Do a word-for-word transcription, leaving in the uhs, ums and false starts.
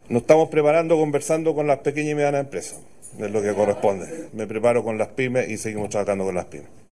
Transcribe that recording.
Nos estamos preparando, conversando con las pequeñas y medianas empresas, es lo que corresponde. Me preparo con las pymes y seguimos trabajando con las pymes.